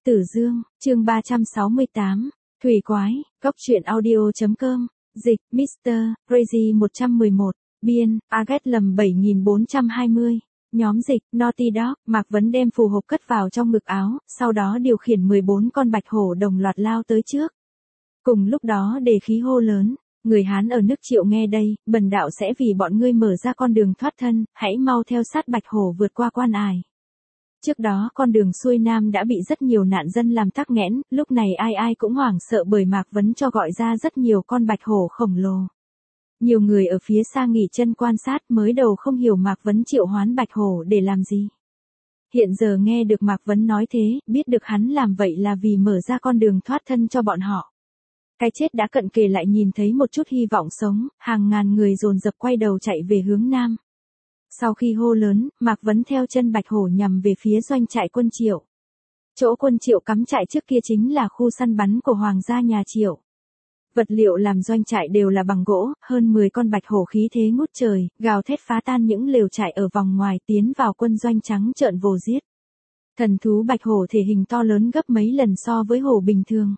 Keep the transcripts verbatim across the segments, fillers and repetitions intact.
Tử Dương, chương ba trăm sáu mươi tám, Thủy Quái, Góc truyện audio.com, dịch, mít tơ, Crazy một trăm mười một, biên, Agat lầm bảy nghìn bốn trăm hai mươi, nhóm dịch, Naughty Dog, Mạc Vấn đem phù hộp cất vào trong ngực áo, sau đó điều khiển mười bốn con bạch hổ đồng loạt lao tới trước. Cùng lúc đó đề khí hô lớn, người Hán ở nước Triệu nghe đây, bần đạo sẽ vì bọn ngươi mở ra con đường thoát thân, hãy mau theo sát bạch hổ vượt qua quan ải. Trước đó con đường xuôi nam đã bị rất nhiều nạn dân làm tắc nghẽn, lúc này ai ai cũng hoảng sợ bởi Mạc Vấn cho gọi ra rất nhiều con bạch hổ khổng lồ. Nhiều người ở phía xa nghỉ chân quan sát mới đầu không hiểu Mạc Vấn triệu hoán bạch hổ để làm gì. Hiện giờ nghe được Mạc Vấn nói thế, biết được hắn làm vậy là vì mở ra con đường thoát thân cho bọn họ. Cái chết đã cận kề lại nhìn thấy một chút hy vọng sống, hàng ngàn người dồn dập quay đầu chạy về hướng nam. Sau khi hô lớn, Mạc Vấn theo chân bạch hổ nhằm về phía doanh trại quân Triệu. Chỗ quân Triệu cắm trại trước kia chính là khu săn bắn của hoàng gia nhà Triệu. Vật liệu làm doanh trại đều là bằng gỗ, hơn mười con bạch hổ khí thế ngút trời, gào thét phá tan những lều trại ở vòng ngoài tiến vào quân doanh trắng trợn vồ giết. Thần thú bạch hổ thể hình to lớn gấp mấy lần so với hổ bình thường.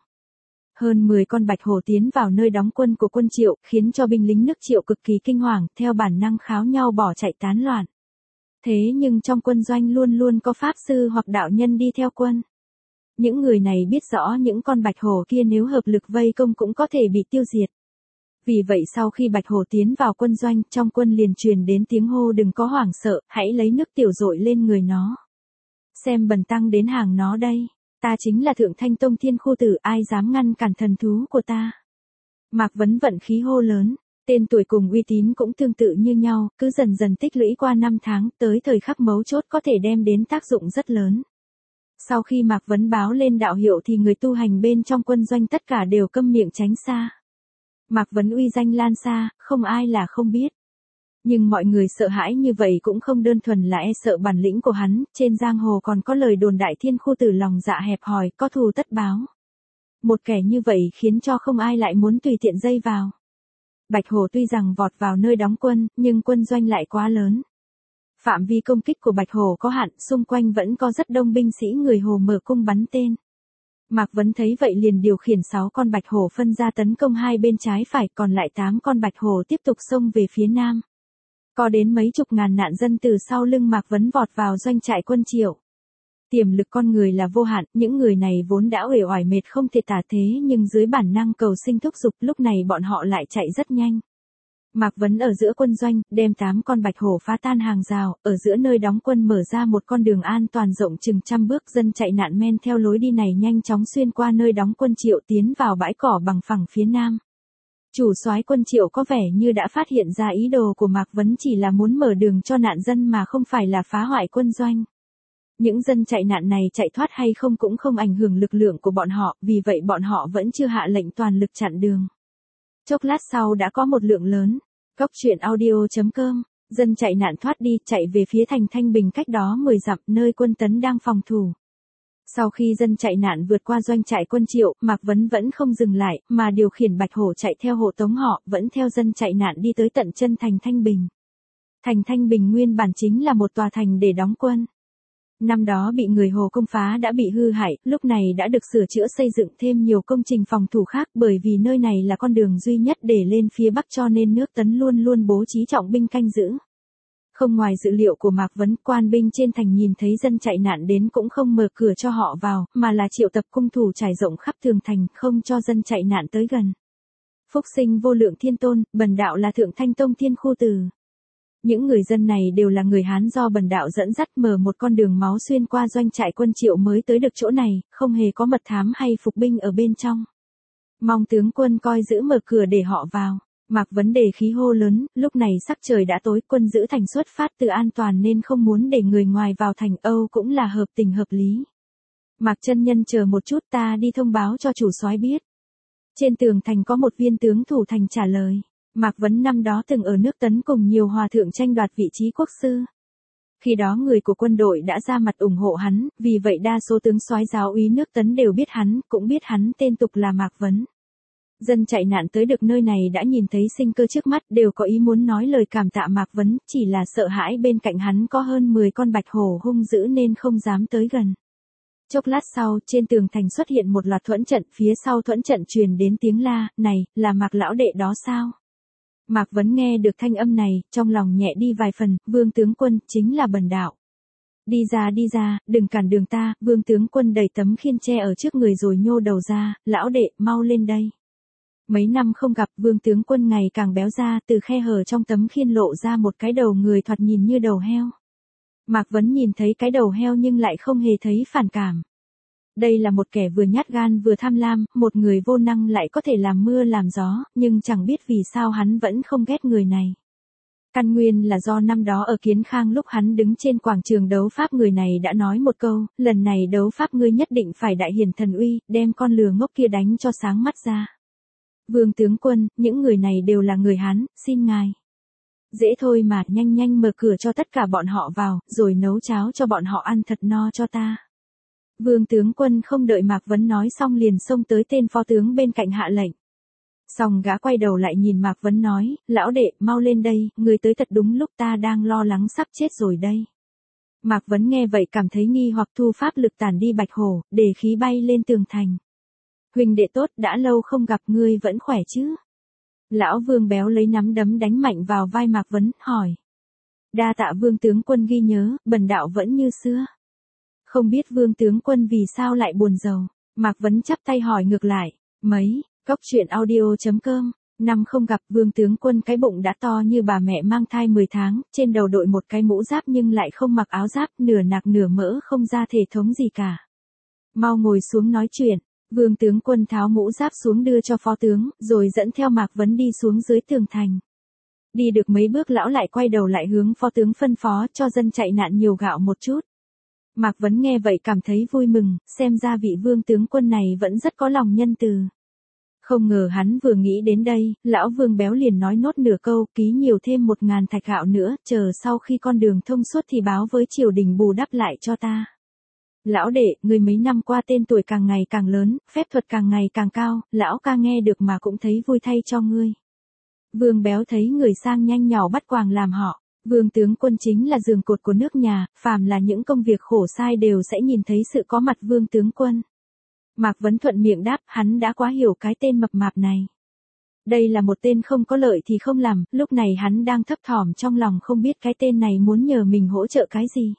Hơn mười con bạch hổ tiến vào nơi đóng quân của quân Triệu, khiến cho binh lính nước Triệu cực kỳ kinh hoàng, theo bản năng kháo nhau bỏ chạy tán loạn. Thế nhưng trong quân doanh luôn luôn có pháp sư hoặc đạo nhân đi theo quân. Những người này biết rõ những con bạch hổ kia nếu hợp lực vây công cũng có thể bị tiêu diệt. Vì vậy sau khi bạch hổ tiến vào quân doanh, trong quân liền truyền đến tiếng hô đừng có hoảng sợ, hãy lấy nước tiểu dội lên người nó. Xem bần tăng đến hàng nó đây. Ta chính là Thượng Thanh Tông Thiên Khu Tử, ai dám ngăn cản thần thú của ta. Mạc Vấn vận khí hô lớn, tên tuổi cùng uy tín cũng tương tự như nhau, cứ dần dần tích lũy qua năm tháng, tới thời khắc mấu chốt có thể đem đến tác dụng rất lớn. Sau khi Mạc Vấn báo lên đạo hiệu thì người tu hành bên trong quân doanh tất cả đều câm miệng tránh xa. Mạc Vấn uy danh lan xa, không ai là không biết. Nhưng mọi người sợ hãi như vậy cũng không đơn thuần là e sợ bản lĩnh của hắn, trên giang hồ còn có lời đồn đại Thiên Khu Tử lòng dạ hẹp hòi, có thù tất báo. Một kẻ như vậy khiến cho không ai lại muốn tùy tiện dây vào. Bạch hổ tuy rằng vọt vào nơi đóng quân, nhưng quân doanh lại quá lớn. Phạm vi công kích của bạch hổ có hạn, xung quanh vẫn có rất đông binh sĩ người hồ mở cung bắn tên. Mạc Vấn thấy vậy liền điều khiển sáu con bạch hổ phân ra tấn công hai bên trái phải, còn lại tám con bạch hổ tiếp tục xông về phía nam. Có đến mấy chục ngàn nạn dân từ sau lưng Mạc Vấn vọt vào doanh trại quân Triệu. Tiềm lực con người là vô hạn, những người này vốn đã uể oải mệt không thể tả thế nhưng dưới bản năng cầu sinh thúc giục lúc này bọn họ lại chạy rất nhanh. Mạc Vấn ở giữa quân doanh, đem tám con bạch hổ phá tan hàng rào, ở giữa nơi đóng quân mở ra một con đường an toàn rộng chừng trăm bước, dân chạy nạn men theo lối đi này nhanh chóng xuyên qua nơi đóng quân Triệu tiến vào bãi cỏ bằng phẳng phía nam. Chủ soái quân Triệu có vẻ như đã phát hiện ra ý đồ của Mạc Vấn chỉ là muốn mở đường cho nạn dân mà không phải là phá hoại quân doanh. Những dân chạy nạn này chạy thoát hay không cũng không ảnh hưởng lực lượng của bọn họ, vì vậy bọn họ vẫn chưa hạ lệnh toàn lực chặn đường. Chốc lát sau đã có một lượng lớn. Góc truyện audio.com, dân chạy nạn thoát đi, chạy về phía thành Thanh Bình cách đó mười dặm, nơi quân tấn đang phòng thủ. Sau khi dân chạy nạn vượt qua doanh trại quân Triệu, Mạc Vấn vẫn không dừng lại, mà điều khiển bạch hổ chạy theo hộ tống họ, vẫn theo dân chạy nạn đi tới tận chân thành Thanh Bình. Thành Thanh Bình nguyên bản chính là một tòa thành để đóng quân. Năm đó bị người Hồ công phá đã bị hư hại, lúc này đã được sửa chữa xây dựng thêm nhiều công trình phòng thủ khác, bởi vì nơi này là con đường duy nhất để lên phía Bắc cho nên nước Tấn luôn luôn bố trí trọng binh canh giữ. Không ngoài dự liệu của Mạc Vấn, quan binh trên thành nhìn thấy dân chạy nạn đến cũng không mở cửa cho họ vào, mà là triệu tập cung thủ trải rộng khắp tường thành, không cho dân chạy nạn tới gần. Phúc sinh vô lượng thiên tôn, bần đạo là Thượng Thanh Tông Thiên Khu Tử. Những người dân này đều là người Hán do bần đạo dẫn dắt mở một con đường máu xuyên qua doanh trại quân Triệu mới tới được chỗ này, không hề có mật thám hay phục binh ở bên trong. Mong tướng quân coi giữ mở cửa để họ vào. Mạc Vấn đề khí hô lớn, lúc này sắc trời đã tối, quân giữ thành xuất phát từ an toàn nên không muốn để người ngoài vào thành, Âu cũng là hợp tình hợp lý. Mạc chân nhân chờ một chút, ta đi thông báo cho chủ soái biết. Trên tường thành có một viên tướng thủ thành trả lời. Mạc Vấn năm đó từng ở nước Tấn cùng nhiều hòa thượng tranh đoạt vị trí quốc sư. Khi đó người của quân đội đã ra mặt ủng hộ hắn, vì vậy đa số tướng soái giáo úy nước Tấn đều biết hắn, cũng biết hắn tên tục là Mạc Vấn. Dân chạy nạn tới được nơi này đã nhìn thấy sinh cơ trước mắt, đều có ý muốn nói lời cảm tạ Mạc Vấn, chỉ là sợ hãi bên cạnh hắn có hơn mười con bạch hổ hung dữ nên không dám tới gần. Chốc lát sau, trên tường thành xuất hiện một loạt thuẫn trận, phía sau thuẫn trận truyền đến tiếng la, này, là Mạc lão đệ đó sao? Mạc Vấn nghe được thanh âm này, trong lòng nhẹ đi vài phần, Vương tướng quân, chính là Bần đạo. Đi ra đi ra, đừng cản đường ta, Vương tướng quân đẩy tấm khiên tre ở trước người rồi nhô đầu ra, lão đệ, mau lên đây. Mấy năm không gặp, Vương tướng quân ngày càng béo ra, từ khe hở trong tấm khiên lộ ra một cái đầu người thoạt nhìn như đầu heo. Mạc Vấn nhìn thấy cái đầu heo nhưng lại không hề thấy phản cảm. Đây là một kẻ vừa nhát gan vừa tham lam, một người vô năng lại có thể làm mưa làm gió, nhưng chẳng biết vì sao hắn vẫn không ghét người này. Căn nguyên là do năm đó ở Kiến Khang lúc hắn đứng trên quảng trường đấu pháp người này đã nói một câu, lần này đấu pháp ngươi nhất định phải đại hiển thần uy, đem con lừa ngốc kia đánh cho sáng mắt ra. Vương tướng quân, những người này đều là người Hán, xin ngài. Dễ thôi mà, nhanh nhanh mở cửa cho tất cả bọn họ vào, rồi nấu cháo cho bọn họ ăn thật no cho ta. Vương tướng quân không đợi Mạc Vấn nói xong liền xông tới tên phó tướng bên cạnh hạ lệnh. Xong gã quay đầu lại nhìn Mạc Vấn nói, lão đệ, mau lên đây, người tới thật đúng lúc ta đang lo lắng sắp chết rồi đây. Mạc Vấn nghe vậy cảm thấy nghi hoặc thu pháp lực tản đi bạch hổ, để khí bay lên tường thành. Huỳnh đệ tốt, đã lâu không gặp, ngươi vẫn khỏe chứ? Lão Vương béo lấy nắm đấm đánh mạnh vào vai Mạc Vấn, hỏi. Đa tạ Vương tướng quân ghi nhớ, bần đạo vẫn như xưa. Không biết Vương tướng quân vì sao lại buồn rầu, Mạc Vấn chắp tay hỏi ngược lại, mấy, cốc truyện audio chấm com, năm không gặp Vương tướng quân cái bụng đã to như bà mẹ mang thai mười tháng, trên đầu đội một cái mũ giáp nhưng lại không mặc áo giáp, nửa nạc nửa mỡ không ra thể thống gì cả. Mau ngồi xuống nói chuyện. Vương tướng quân tháo mũ giáp xuống đưa cho phó tướng, rồi dẫn theo Mạc Vấn đi xuống dưới tường thành. Đi được mấy bước lão lại quay đầu lại hướng phó tướng phân phó cho dân chạy nạn nhiều gạo một chút. Mạc Vấn nghe vậy cảm thấy vui mừng, xem ra vị vương tướng quân này vẫn rất có lòng nhân từ. Không ngờ hắn vừa nghĩ đến đây, lão Vương béo liền nói nốt nửa câu, ký nhiều thêm một ngàn thạch gạo nữa, chờ sau khi con đường thông suốt thì báo với triều đình bù đắp lại cho ta. Lão đệ, người mấy năm qua tên tuổi càng ngày càng lớn, phép thuật càng ngày càng cao, lão ca nghe được mà cũng thấy vui thay cho ngươi. Vương béo thấy người sang nhanh nhỏ bắt quàng làm họ. Vương tướng quân chính là giường cột của nước nhà, phàm là những công việc khổ sai đều sẽ nhìn thấy sự có mặt Vương tướng quân. Mạc Vấn thuận miệng đáp, hắn đã quá hiểu cái tên mập mạp này. Đây là một tên không có lợi thì không làm, lúc này hắn đang thấp thỏm trong lòng không biết cái tên này muốn nhờ mình hỗ trợ cái gì.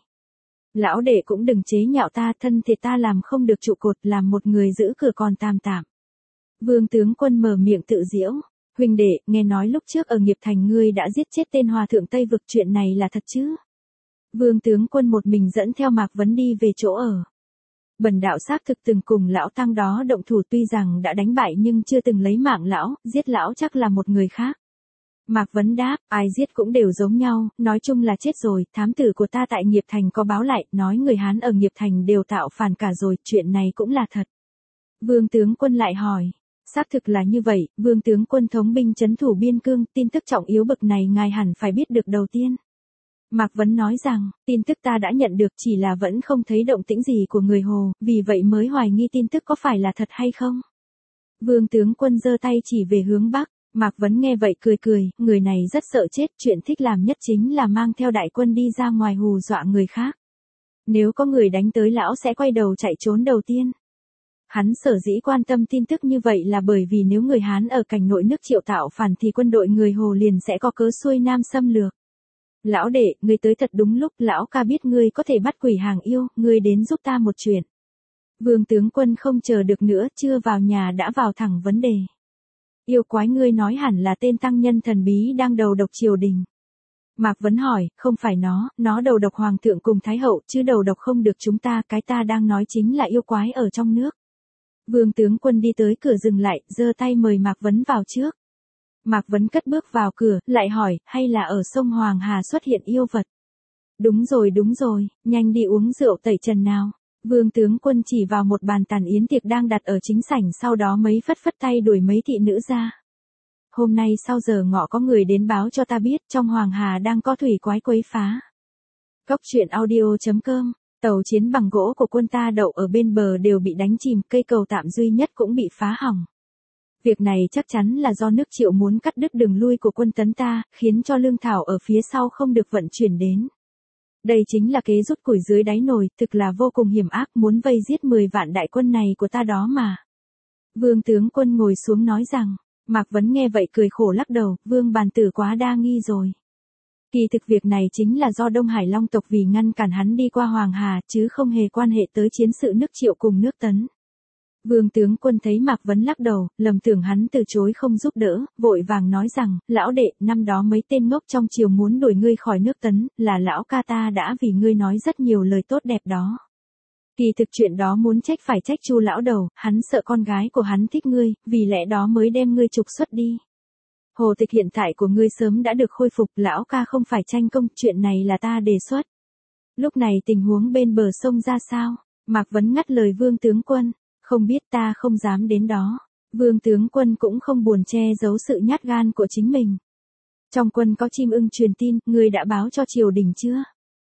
Lão đệ cũng đừng chế nhạo ta, thân thì ta làm không được trụ cột, làm một người giữ cửa còn tạm tạm. Vương tướng quân mở miệng tự giễu, huỳnh đệ, nghe nói lúc trước ở Nghiệp Thành ngươi đã giết chết tên hòa thượng Tây Vực, chuyện này là thật chứ? Vương tướng quân một mình dẫn theo Mạc Vấn đi về chỗ ở. Bần đạo xác thực từng cùng lão tăng đó động thủ, tuy rằng đã đánh bại nhưng chưa từng lấy mạng lão, giết lão chắc là một người khác. Mạc Vấn đáp, ai giết cũng đều giống nhau, nói chung là chết rồi, thám tử của ta tại Nghiệp Thành có báo lại, nói người Hán ở Nghiệp Thành đều tạo phản cả rồi, chuyện này cũng là thật. Vương tướng quân lại hỏi, xác thực là như vậy, Vương tướng quân thống binh trấn thủ biên cương, tin tức trọng yếu bậc này ngài hẳn phải biết được đầu tiên. Mạc Vấn nói rằng, tin tức ta đã nhận được, chỉ là vẫn không thấy động tĩnh gì của người Hồ, vì vậy mới hoài nghi tin tức có phải là thật hay không. Vương tướng quân giơ tay chỉ về hướng Bắc. Mạc Vấn nghe vậy cười cười, người này rất sợ chết, chuyện thích làm nhất chính là mang theo đại quân đi ra ngoài hù dọa người khác. Nếu có người đánh tới lão sẽ quay đầu chạy trốn đầu tiên. Hắn sở dĩ quan tâm tin tức như vậy là bởi vì nếu người Hán ở cảnh nội nước Triệu tạo phản thì quân đội người Hồ liền sẽ có cớ xuôi nam xâm lược. Lão đệ, ngươi tới thật đúng lúc, lão ca biết ngươi có thể bắt quỷ hàng yêu, ngươi đến giúp ta một chuyện. Vương tướng quân không chờ được nữa, chưa vào nhà đã vào thẳng vấn đề. Yêu quái ngươi nói hẳn là tên tăng nhân thần bí đang đầu độc triều đình. Mạc Vấn hỏi, không phải nó, nó đầu độc hoàng thượng cùng thái hậu, chứ đầu độc không được chúng ta, cái ta đang nói chính là yêu quái ở trong nước. Vương tướng quân đi tới cửa dừng lại, giơ tay mời Mạc Vấn vào trước. Mạc Vấn cất bước vào cửa, lại hỏi, hay là ở sông Hoàng Hà xuất hiện yêu vật? Đúng rồi đúng rồi, nhanh đi uống rượu tẩy trần nào. Vương tướng quân chỉ vào một bàn tàn yến tiệc đang đặt ở chính sảnh, sau đó mấy phất phất tay đuổi mấy thị nữ ra. Hôm nay sau giờ ngọ có người đến báo cho ta biết trong Hoàng Hà đang có thủy quái quấy phá. Cốc truyện audio chấm com, tàu chiến bằng gỗ của quân ta đậu ở bên bờ đều bị đánh chìm, cây cầu tạm duy nhất cũng bị phá hỏng. Việc này chắc chắn là do nước Triệu muốn cắt đứt đường lui của quân tấn ta, khiến cho lương thảo ở phía sau không được vận chuyển đến. Đây chính là kế rút củi dưới đáy nồi, thực là vô cùng hiểm ác, muốn vây giết mười vạn đại quân này của ta đó mà. Vương tướng quân ngồi xuống nói rằng, Mạc Vấn nghe vậy cười khổ lắc đầu, Vương bàn tử quá đa nghi rồi. Kỳ thực việc này chính là do Đông Hải Long tộc vì ngăn cản hắn đi qua Hoàng Hà, chứ không hề quan hệ tới chiến sự nước Triệu cùng nước Tấn. Vương tướng quân thấy Mạc Vấn lắc đầu, lầm tưởng hắn từ chối không giúp đỡ, vội vàng nói rằng, lão đệ, năm đó mấy tên ngốc trong triều muốn đuổi ngươi khỏi nước Tấn, là lão ca ta đã vì ngươi nói rất nhiều lời tốt đẹp đó. Kỳ thực chuyện đó muốn trách phải trách Chu lão đầu, hắn sợ con gái của hắn thích ngươi, vì lẽ đó mới đem ngươi trục xuất đi. Hồ tịch hiện tại của ngươi sớm đã được khôi phục, lão ca không phải tranh công, chuyện này là ta đề xuất. Lúc này tình huống bên bờ sông ra sao? Mạc Vấn ngắt lời Vương tướng quân, không biết, ta không dám đến đó. Vương tướng quân cũng không buồn che giấu sự nhát gan của chính mình. Trong quân có chim ưng truyền tin, ngươi đã báo cho triều đình chưa?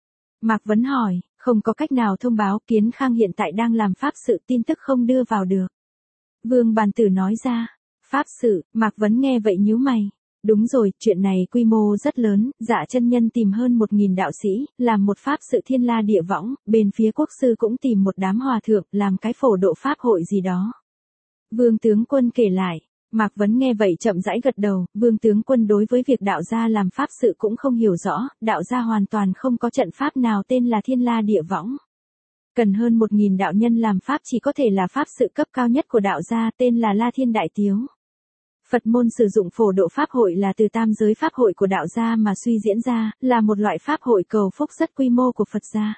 Mạc Vấn hỏi, không có cách nào thông báo, Kiến Khang hiện tại đang làm pháp sự, tin tức không đưa vào được. Vương bàn tử nói ra, pháp sự, Mạc Vấn nghe vậy nhíu mày. Đúng rồi, chuyện này quy mô rất lớn, Dạ chân nhân tìm hơn một nghìn đạo sĩ, làm một pháp sự thiên la địa võng, bên phía quốc sư cũng tìm một đám hòa thượng, làm cái phổ độ pháp hội gì đó. Vương tướng quân kể lại, Mạc Vấn nghe vậy chậm rãi gật đầu, Vương tướng quân đối với việc đạo gia làm pháp sự cũng không hiểu rõ, đạo gia hoàn toàn không có trận pháp nào tên là thiên la địa võng. Cần hơn một nghìn đạo nhân làm pháp chỉ có thể là pháp sự cấp cao nhất của đạo gia tên là La Thiên Đại Tiếu. Phật môn sử dụng phổ độ pháp hội là từ tam giới pháp hội của đạo gia mà suy diễn ra, là một loại pháp hội cầu phúc rất quy mô của Phật gia.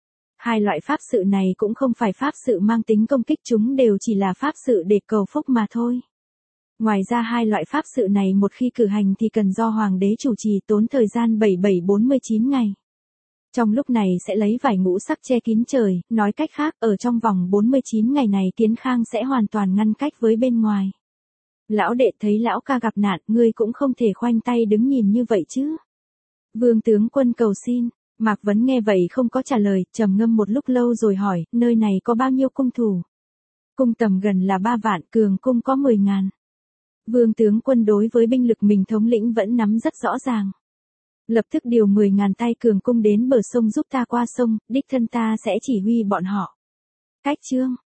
Hai loại pháp sự này cũng không phải pháp sự mang tính công kích, chúng đều chỉ là pháp sự để cầu phúc mà thôi. Ngoài ra hai loại pháp sự này một khi cử hành thì cần do hoàng đế chủ trì, tốn thời gian bảy mươi bảy bốn mươi chín ngày. Trong lúc này sẽ lấy vải ngũ sắc che kín trời, nói cách khác, ở trong vòng bốn mươi chín ngày này Kiến Khang sẽ hoàn toàn ngăn cách với bên ngoài. Lão đệ thấy lão ca gặp nạn, ngươi cũng không thể khoanh tay đứng nhìn như vậy chứ. Vương tướng quân cầu xin, Mạc Vấn nghe vậy không có trả lời, trầm ngâm một lúc lâu rồi hỏi, nơi này có bao nhiêu cung thủ? Cung tầm gần là ba vạn, cường cung có mười ngàn. Vương tướng quân đối với binh lực mình thống lĩnh vẫn nắm rất rõ ràng. Lập tức điều mười ngàn tay cường cung đến bờ sông giúp ta qua sông, đích thân ta sẽ chỉ huy bọn họ. Cách chương